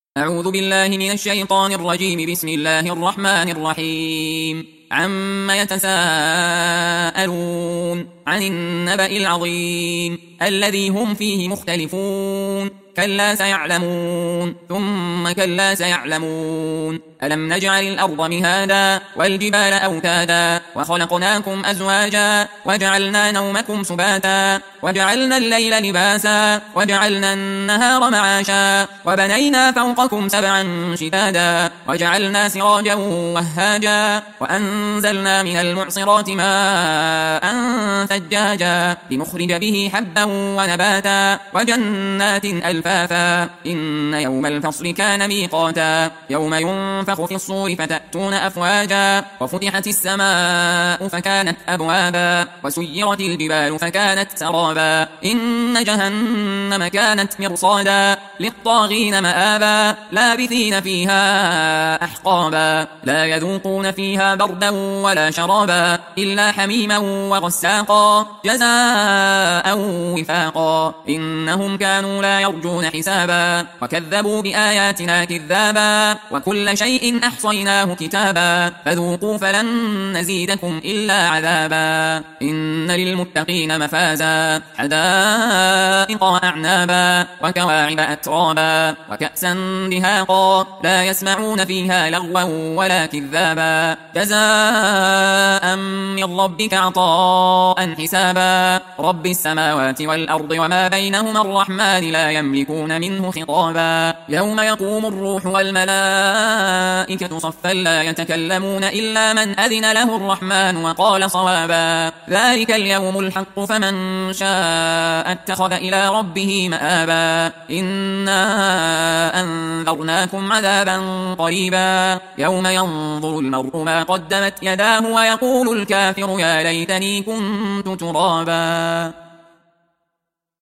أعوذ بالله من الشيطان الرجيم. بسم الله الرحمن الرحيم. عما يتساءلون عن النبأ العظيم الذي هم فيه مختلفون. كلا سيعلمون ثم كلا سيعلمون. ألم نجعل الأرض مهادا والجبال أوتادا وخلقناكم أزواجا وجعلنا نومكم سباتا وجعلنا الليل لباسا وجعلنا النهار معاشا وبنينا فوقكم سبعا شدادا وجعلنا سراجا وهاجا وأنزلنا من المعصرات ماء ثجاجا لنخرج به حبا ونباتا وجنات ألفافا. إن يوم الفصل كان ميقاتا. يوم ينفخ في الصور فتأتون أفواجا وفتحت السماء فكانت أبوابا وسيرت الجبال فكانت سرابا. إن جهنم كانت مرصادا للطاغين مآبا لابثين فيها أحقابا لا يذوقون فيها بردا ولا شرابا إلا حميما وغساقا جزاء وفاقا. إنهم كانوا لا يرجون حسابا وكذبوا بآياتنا كذابا وكل شيء أحصيناه كتابا فذوقوا فلن نزيدكم إلا عذابا. إن للمتقين مفازا حدائق وأعنابا وكواعب أترابا وكأسا دهاقا لا يسمعون فيها لغوا ولا كذابا جزاء من ربك عطاء حسابا. رب السماوات والأرض وما بينهما الرحمن لا يملكون منه خطابا. يوم يقوم الروح والملائكة صفا لا يتكلمون إلا من أذن له الرحمن وقال صوابا. ذلك اليوم الحق فمن شاء اتخذ إلى ربه مآبا. إنا أنذرناكم عذابا قريبا يوم ينظر المرء ما قدمت يداه ويقول الكافر يا ليتني كنت ترابا.